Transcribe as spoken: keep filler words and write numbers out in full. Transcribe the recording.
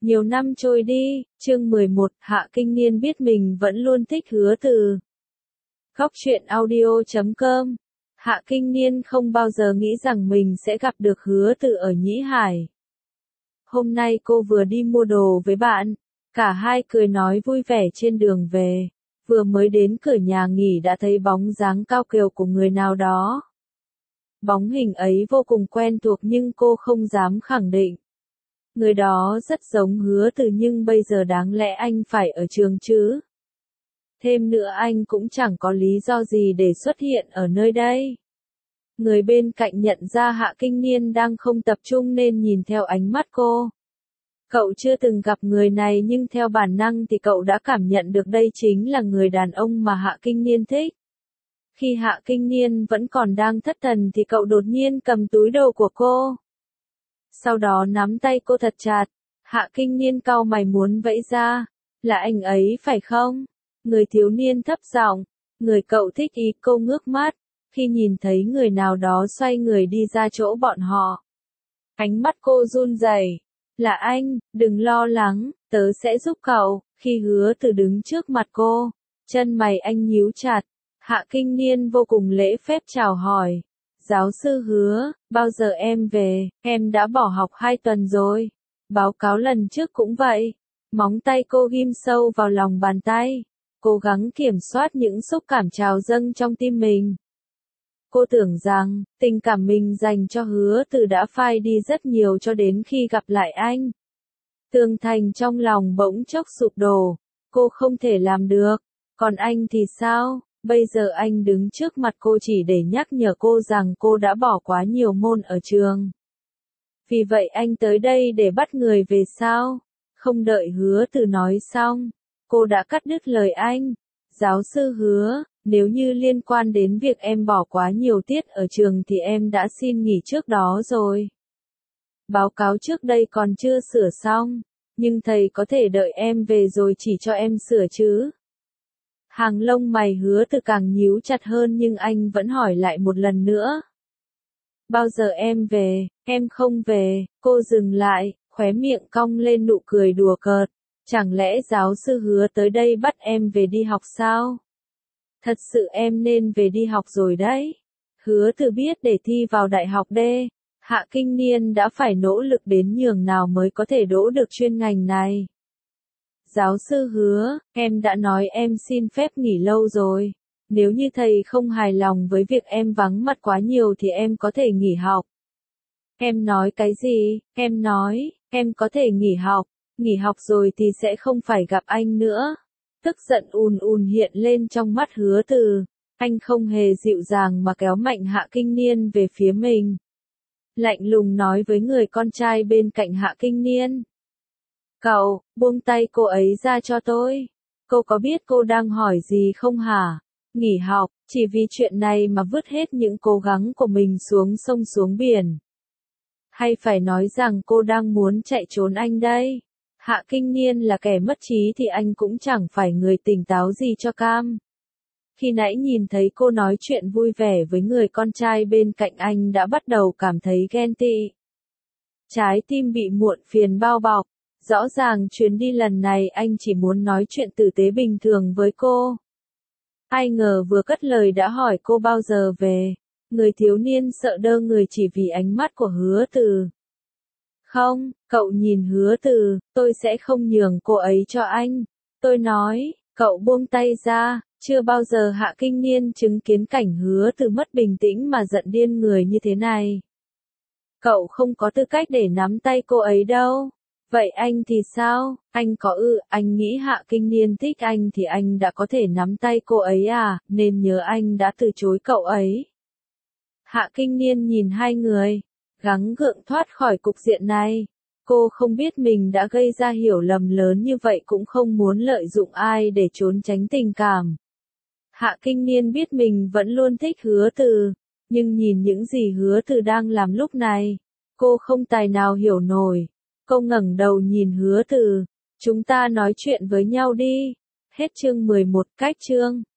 Nhiều năm trôi đi, chương mười một, Hạ Kinh Niên biết mình vẫn luôn thích Hứa Từ. Góc truyện audio chấm com. Hạ Kinh Niên không bao giờ nghĩ rằng mình sẽ gặp được Hứa Từ ở Nhĩ Hải. Hôm nay cô vừa đi mua đồ với bạn, cả hai cười nói vui vẻ trên đường về, vừa mới đến cửa nhà nghỉ đã thấy bóng dáng cao kiều của người nào đó. Bóng hình ấy vô cùng quen thuộc nhưng cô không dám khẳng định. Người đó rất giống Hứa Từ nhưng bây giờ đáng lẽ anh phải ở trường chứ. Thêm nữa anh cũng chẳng có lý do gì để xuất hiện ở nơi đây. Người bên cạnh nhận ra Hạ Kinh Niên đang không tập trung nên nhìn theo ánh mắt cô. Cậu chưa từng gặp người này nhưng theo bản năng thì cậu đã cảm nhận được đây chính là người đàn ông mà Hạ Kinh Niên thích. Khi Hạ Kinh Niên vẫn còn đang thất thần thì cậu đột nhiên cầm túi đồ của cô. Sau đó nắm tay cô thật chặt, Hạ Kinh Niên cau mày muốn vẫy ra, là anh ấy phải không? Người thiếu niên thấp giọng, người cậu thích ý cô ngước mắt, khi nhìn thấy người nào đó xoay người đi ra chỗ bọn họ. Ánh mắt cô run rẩy, là anh, đừng lo lắng, tớ sẽ giúp cậu, khi Hứa Từ đứng trước mặt cô, chân mày anh nhíu chặt, Hạ Kinh Niên vô cùng lễ phép chào hỏi. Giáo sư Hứa, bao giờ em về, em đã bỏ học hai tuần rồi. Báo cáo lần trước cũng vậy. Móng tay cô ghim sâu vào lòng bàn tay, cố gắng kiểm soát những xúc cảm trào dâng trong tim mình. Cô tưởng rằng, tình cảm mình dành cho Hứa Từ đã phai đi rất nhiều cho đến khi gặp lại anh. Tường thành trong lòng bỗng chốc sụp đổ, cô không thể làm được, còn anh thì sao? Bây giờ anh đứng trước mặt cô chỉ để nhắc nhở cô rằng cô đã bỏ quá nhiều môn ở trường. Vì vậy anh tới đây để bắt người về sao? Không đợi Hứa Từ nói xong, cô đã cắt đứt lời anh. Giáo sư Hứa, nếu như liên quan đến việc em bỏ quá nhiều tiết ở trường thì em đã xin nghỉ trước đó rồi. Báo cáo trước đây còn chưa sửa xong, nhưng thầy có thể đợi em về rồi chỉ cho em sửa chứ. Hàng lông mày Hứa Từ càng nhíu chặt hơn nhưng anh vẫn hỏi lại một lần nữa. Bao giờ em về, em không về, cô dừng lại, khóe miệng cong lên nụ cười đùa cợt. Chẳng lẽ giáo sư Hứa tới đây bắt em về đi học sao? Thật sự em nên về đi học rồi đấy. Hứa Từ biết để thi vào đại học D, Hạ Kinh Niên đã phải nỗ lực đến nhường nào mới có thể đỗ được chuyên ngành này. Giáo sư Hứa, em đã nói em xin phép nghỉ lâu rồi. Nếu như thầy không hài lòng với việc em vắng mặt quá nhiều thì em có thể nghỉ học. Em nói cái gì? Em nói, em có thể nghỉ học. Nghỉ học rồi thì sẽ không phải gặp anh nữa. Tức giận ùn ùn hiện lên trong mắt Hứa Từ. Anh không hề dịu dàng mà kéo mạnh Hạ Kinh Niên về phía mình. Lạnh lùng nói với người con trai bên cạnh Hạ Kinh Niên. Cậu, buông tay cô ấy ra cho tôi. Cô có biết cô đang hỏi gì không hả? Nghỉ học, chỉ vì chuyện này mà vứt hết những cố gắng của mình xuống sông xuống biển. Hay phải nói rằng cô đang muốn chạy trốn anh đây? Hạ Kinh Niên là kẻ mất trí thì anh cũng chẳng phải người tỉnh táo gì cho cam. Khi nãy nhìn thấy cô nói chuyện vui vẻ với người con trai bên cạnh anh đã bắt đầu cảm thấy ghen tị. Trái tim bị muộn phiền bao bọc. Rõ ràng chuyến đi lần này anh chỉ muốn nói chuyện tử tế bình thường với cô. Ai ngờ vừa cất lời đã hỏi cô bao giờ về. Người thiếu niên sợ đơ người chỉ vì ánh mắt của Hứa Từ. Không, cậu nhìn Hứa Từ, tôi sẽ không nhường cô ấy cho anh. Tôi nói, cậu buông tay ra, chưa bao giờ Hạ Kinh Niên chứng kiến cảnh Hứa Từ mất bình tĩnh mà giận điên người như thế này. Cậu không có tư cách để nắm tay cô ấy đâu. Vậy anh thì sao? Anh có ư, anh nghĩ Hạ Kinh Niên thích anh thì anh đã có thể nắm tay cô ấy à, nên nhớ anh đã từ chối cậu ấy. Hạ Kinh Niên nhìn hai người, gắng gượng thoát khỏi cục diện này. Cô không biết mình đã gây ra hiểu lầm lớn như vậy cũng không muốn lợi dụng ai để trốn tránh tình cảm. Hạ Kinh Niên biết mình vẫn luôn thích Hứa Từ, nhưng nhìn những gì Hứa Từ đang làm lúc này, cô không tài nào hiểu nổi. Cô ngẩng đầu nhìn Hứa Từ, chúng ta nói chuyện với nhau đi. Hết chương mười một, cách chương.